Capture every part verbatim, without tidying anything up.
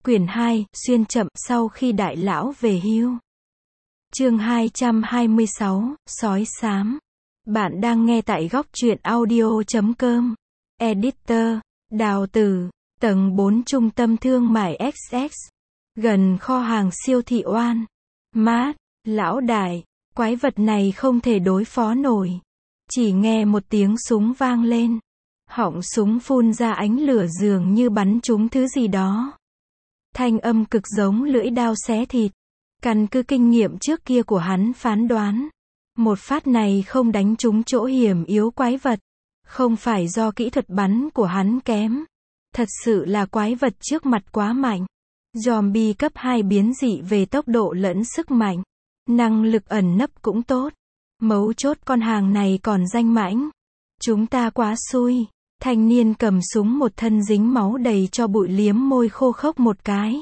Quyển hai, xuyên chậm, sau khi đại lão về hưu. Chương hai trăm hai mươi sáu, sói xám. Bạn đang nghe tại góc truyện audio chấm com. Editor, Đào Tử, tầng bốn Trung tâm Thương mại ích ích, gần kho hàng siêu thị Oan Mart. Lão đại, quái vật này không thể đối phó nổi. Chỉ nghe một tiếng súng vang lên. Họng súng phun ra ánh lửa dường như bắn trúng thứ gì đó. Thanh âm cực giống lưỡi dao xé thịt. Căn cứ kinh nghiệm trước kia của hắn phán đoán, một phát này không đánh trúng chỗ hiểm yếu quái vật. Không phải do kỹ thuật bắn của hắn kém. Thật sự là quái vật trước mặt quá mạnh. Zombie cấp hai biến dị về tốc độ lẫn sức mạnh. Năng lực ẩn nấp cũng tốt. Mấu chốt con hàng này còn danh mãnh. Chúng ta quá xui. Thanh niên cầm súng một thân dính máu đầy cho bụi liếm môi khô khốc một cái.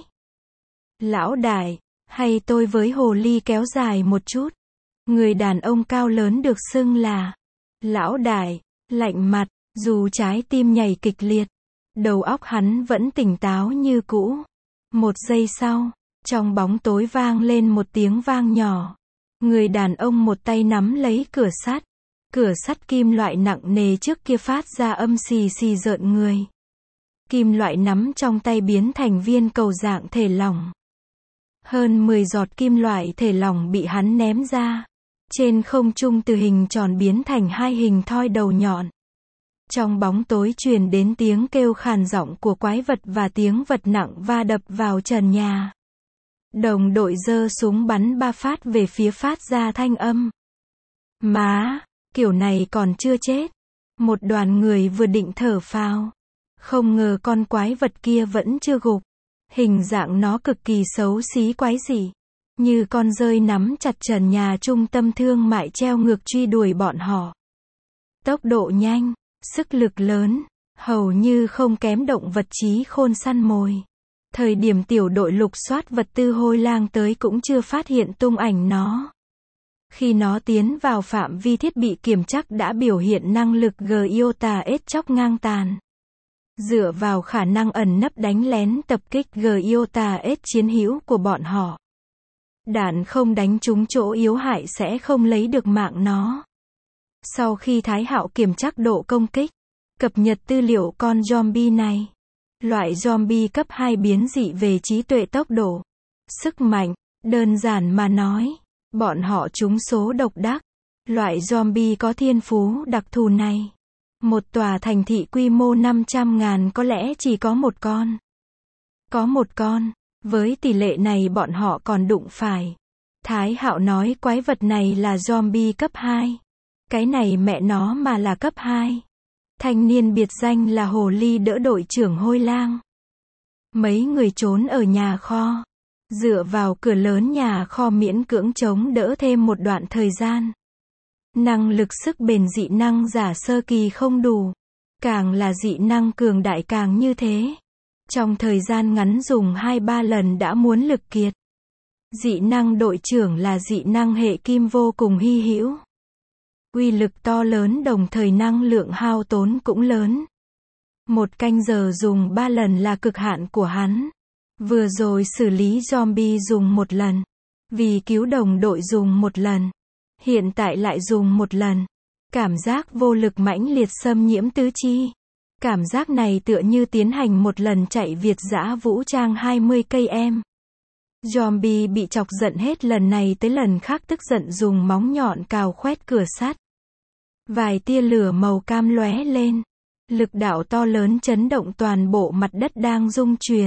Lão đại, hay tôi với hồ ly kéo dài một chút. Người đàn ông cao lớn được xưng là lão đại, lạnh mặt, dù trái tim nhảy kịch liệt. Đầu óc hắn vẫn tỉnh táo như cũ. Một giây sau, trong bóng tối vang lên một tiếng vang nhỏ. Người đàn ông một tay nắm lấy cửa sắt. Cửa sắt kim loại nặng nề trước kia phát ra âm xì xì rợn người. Kim loại nắm trong tay biến thành viên cầu dạng thể lỏng. Hơn mười giọt kim loại thể lỏng bị hắn ném ra. Trên không trung từ hình tròn biến thành hai hình thoi đầu nhọn. Trong bóng tối truyền đến tiếng kêu khàn giọng của quái vật và tiếng vật nặng va đập vào trần nhà. Đồng đội giơ súng bắn ba phát về phía phát ra thanh âm. Má, kiểu này còn chưa chết. Một đoàn người vừa định thở phào. Không ngờ con quái vật kia vẫn chưa gục. Hình dạng nó cực kỳ xấu xí quái dị. Như con dơi nắm chặt trần nhà trung tâm thương mại treo ngược truy đuổi bọn họ. Tốc độ nhanh, sức lực lớn, hầu như không kém động vật trí khôn săn mồi. Thời điểm tiểu đội lục soát vật tư hôi lang tới cũng chưa phát hiện tung ảnh nó. Khi nó tiến vào phạm vi thiết bị kiểm chắc đã biểu hiện năng lực Giota ết chóc ngang tàn. Dựa vào khả năng ẩn nấp đánh lén tập kích Giota ết chiến hữu của bọn họ. Đạn không đánh trúng chỗ yếu hại sẽ không lấy được mạng nó. Sau khi Thái Hạo kiểm chắc độ công kích, cập nhật tư liệu con zombie này. Loại zombie cấp hai biến dị về trí tuệ tốc độ, sức mạnh, đơn giản mà nói, bọn họ trúng số độc đắc. Loại zombie có thiên phú đặc thù này. Một tòa thành thị quy mô năm trăm ngàn có lẽ chỉ có một con. Có một con, với tỷ lệ này bọn họ còn đụng phải. Thái Hạo nói quái vật này là zombie cấp hai. Cái này mẹ nó mà là cấp hai. Thanh niên biệt danh là hồ ly đỡ đội trưởng hôi lang. Mấy người trốn ở nhà kho. Dựa vào cửa lớn nhà kho miễn cưỡng chống đỡ thêm một đoạn thời gian. Năng lực sức bền dị năng giả sơ kỳ không đủ. Càng là dị năng cường đại càng như thế. Trong thời gian ngắn dùng hai ba lần đã muốn lực kiệt. Dị năng đội trưởng là dị năng hệ kim vô cùng hy hữu. Uy lực to lớn đồng thời năng lượng hao tốn cũng lớn. Một canh giờ dùng ba lần là cực hạn của hắn. Vừa rồi xử lý zombie dùng một lần. Vì cứu đồng đội dùng một lần. Hiện tại lại dùng một lần. Cảm giác vô lực mãnh liệt xâm nhiễm tứ chi. Cảm giác này tựa như tiến hành một lần chạy Việt dã vũ trang hai mươi cây em. Zombie bị chọc giận hết lần này tới lần khác tức giận dùng móng nhọn cào khoét cửa sắt. Vài tia lửa màu cam lóe lên. Lực đạo to lớn chấn động toàn bộ mặt đất đang rung chuyển.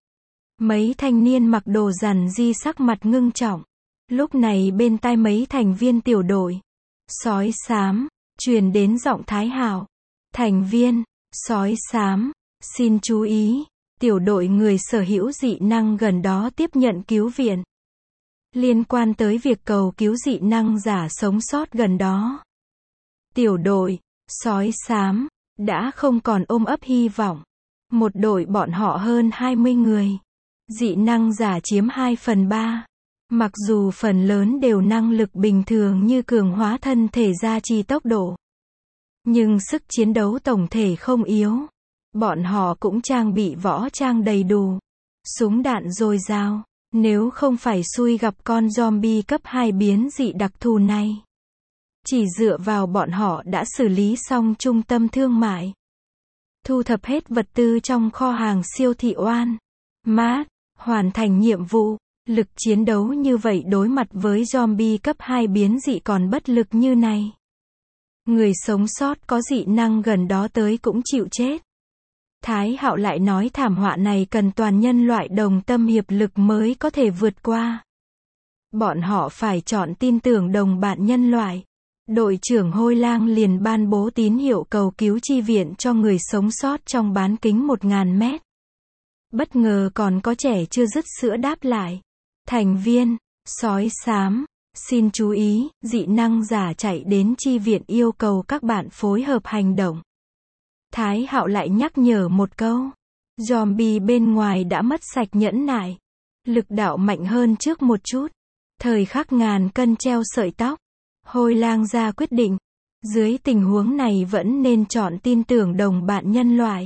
Mấy thanh niên mặc đồ rằn di sắc mặt ngưng trọng. Lúc này bên tai mấy thành viên tiểu đội sói xám truyền đến giọng Thái Hạo. Thành viên sói xám, xin chú ý, tiểu đội người sở hữu dị năng gần đó tiếp nhận cứu viện. Liên quan tới việc cầu cứu dị năng giả sống sót gần đó. Tiểu đội sói xám đã không còn ôm ấp hy vọng. Một đội bọn họ hơn hai mươi người. Dị năng giả chiếm hai phần ba. Mặc dù phần lớn đều năng lực bình thường như cường hóa thân thể gia trì tốc độ. Nhưng sức chiến đấu tổng thể không yếu. Bọn họ cũng trang bị võ trang đầy đủ. súng đạn dồi dào. Nếu không phải xui gặp con zombie cấp hai biến dị đặc thù này, chỉ dựa vào bọn họ đã xử lý xong trung tâm thương mại, thu thập hết vật tư trong kho hàng siêu thị Oan Mart, hoàn thành nhiệm vụ. Lực chiến đấu như vậy đối mặt với zombie cấp hai biến dị còn bất lực như này. Người sống sót có dị năng gần đó tới cũng chịu chết. Thái Hạo lại nói thảm họa này cần toàn nhân loại đồng tâm hiệp lực mới có thể vượt qua. Bọn họ phải chọn tin tưởng đồng bạn nhân loại. Đội trưởng Hôi Lang liền ban bố tín hiệu cầu cứu chi viện cho người sống sót trong bán kính một nghìn mét. Bất ngờ còn có trẻ chưa dứt sữa đáp lại. Thành viên, sói xám, xin chú ý, dị năng giả chạy đến chi viện yêu cầu các bạn phối hợp hành động. Thái Hạo lại nhắc nhở một câu. Zombie bên ngoài đã mất sạch nhẫn nại. Lực đạo mạnh hơn trước một chút. Thời khắc ngàn cân treo sợi tóc. Hôi Lang ra quyết định. Dưới tình huống này vẫn nên chọn tin tưởng đồng bạn nhân loại.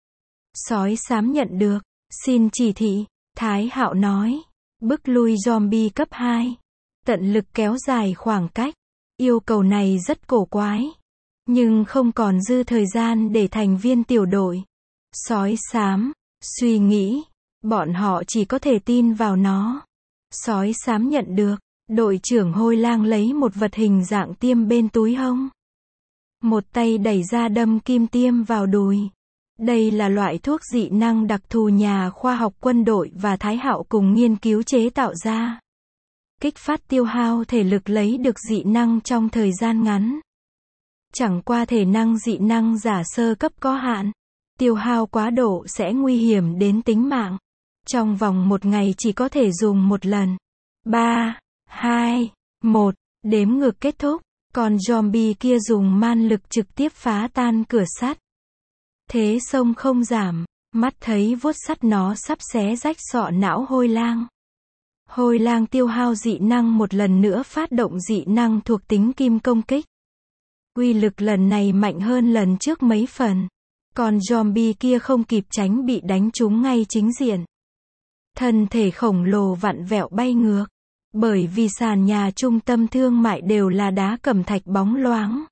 Sói xám nhận được. Xin chỉ thị. Thái Hạo nói. Bức lui zombie cấp hai. Tận lực kéo dài khoảng cách. Yêu cầu này rất cổ quái. Nhưng không còn dư thời gian để thành viên tiểu đội. Sói xám, suy nghĩ. Bọn họ chỉ có thể tin vào nó. Sói xám nhận được. Đội trưởng Hôi Lang lấy một vật hình dạng tiêm bên túi hông. Một tay đẩy ra đâm kim tiêm vào đùi. Đây là loại thuốc dị năng đặc thù nhà khoa học quân đội và Thái Hạo cùng nghiên cứu chế tạo ra. Kích phát tiêu hao thể lực lấy được dị năng trong thời gian ngắn. Chẳng qua thể năng dị năng giả sơ cấp có hạn. Tiêu hao quá độ sẽ nguy hiểm đến tính mạng. Trong vòng một ngày chỉ có thể dùng một lần. ba, hai, một, đếm ngược kết thúc. Còn zombie kia dùng man lực trực tiếp phá tan cửa sắt. Thế sông không giảm, mắt thấy vuốt sắt nó sắp xé rách sọ não Hôi Lang. Hôi Lang tiêu hao dị năng một lần nữa phát động dị năng thuộc tính kim công kích. Uy lực lần này mạnh hơn lần trước mấy phần. Còn zombie kia không kịp tránh bị đánh trúng ngay chính diện. Thân thể khổng lồ vặn vẹo bay ngược. Bởi vì sàn nhà trung tâm thương mại đều là đá cẩm thạch bóng loáng.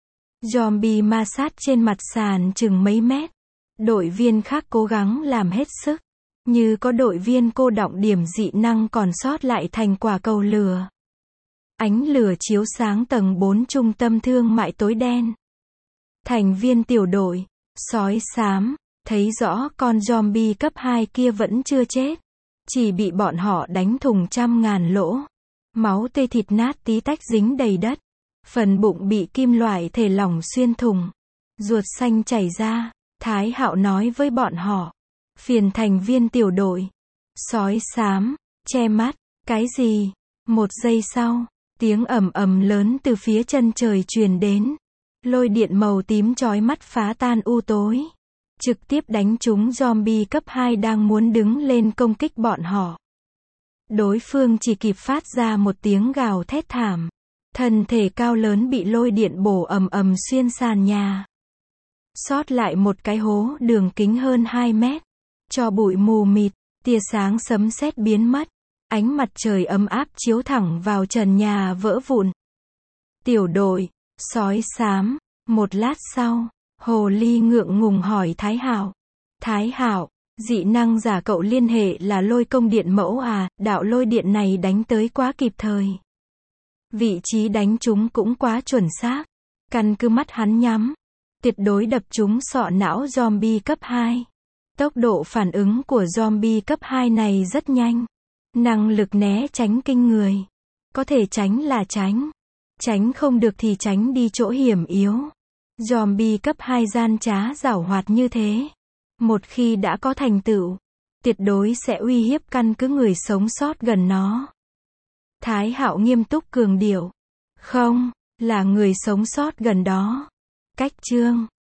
Zombie ma sát trên mặt sàn chừng mấy mét. Đội viên khác cố gắng làm hết sức. Như có đội viên cô đọng điểm dị năng còn sót lại thành quả cầu lửa. Ánh lửa chiếu sáng tầng bốn trung tâm thương mại tối đen. Thành viên tiểu đội, sói xám, thấy rõ con zombie cấp hai kia vẫn chưa chết. Chỉ bị bọn họ đánh thùng trăm ngàn lỗ. Máu tê thịt nát tí tách dính đầy đất. Phần bụng bị kim loại thể lỏng xuyên thủng. Ruột xanh chảy ra. Thái Hạo nói với bọn họ. Phiền thành viên tiểu đội. Sói xám, che mắt. Cái gì? Một giây sau, tiếng ầm ầm lớn từ phía chân trời truyền đến. Lôi điện màu tím chói mắt phá tan u tối. Trực tiếp đánh trúng zombie cấp hai đang muốn đứng lên công kích bọn họ. Đối phương chỉ kịp phát ra một tiếng gào thét thảm. Thân thể cao lớn bị lôi điện bổ ầm ầm xuyên sàn nhà. Sót lại một cái hố đường kính hơn hai mét. Cho bụi mù mịt, tia sáng sấm sét biến mất. Ánh mặt trời ấm áp chiếu thẳng vào trần nhà vỡ vụn. Tiểu đội, sói xám, một lát sau. Hồ Ly ngượng ngùng hỏi Thái Hạo. Thái Hạo, dị năng giả cậu liên hệ là lôi công điện mẫu à, đạo lôi điện này đánh tới quá kịp thời. Vị trí đánh chúng cũng quá chuẩn xác. Căn cứ mắt hắn nhắm. Tuyệt đối đập trúng sọ não zombie cấp hai. Tốc độ phản ứng của zombie cấp hai này rất nhanh. Năng lực né tránh kinh người. Có thể tránh là tránh. Tránh không được thì tránh đi chỗ hiểm yếu. Zombie cấp hai gian trá giảo hoạt như thế. Một khi đã có thành tựu, tuyệt đối sẽ uy hiếp căn cứ người sống sót gần nó. Thái Hạo nghiêm túc cường điệu. Không, là người sống sót gần đó. Cách chương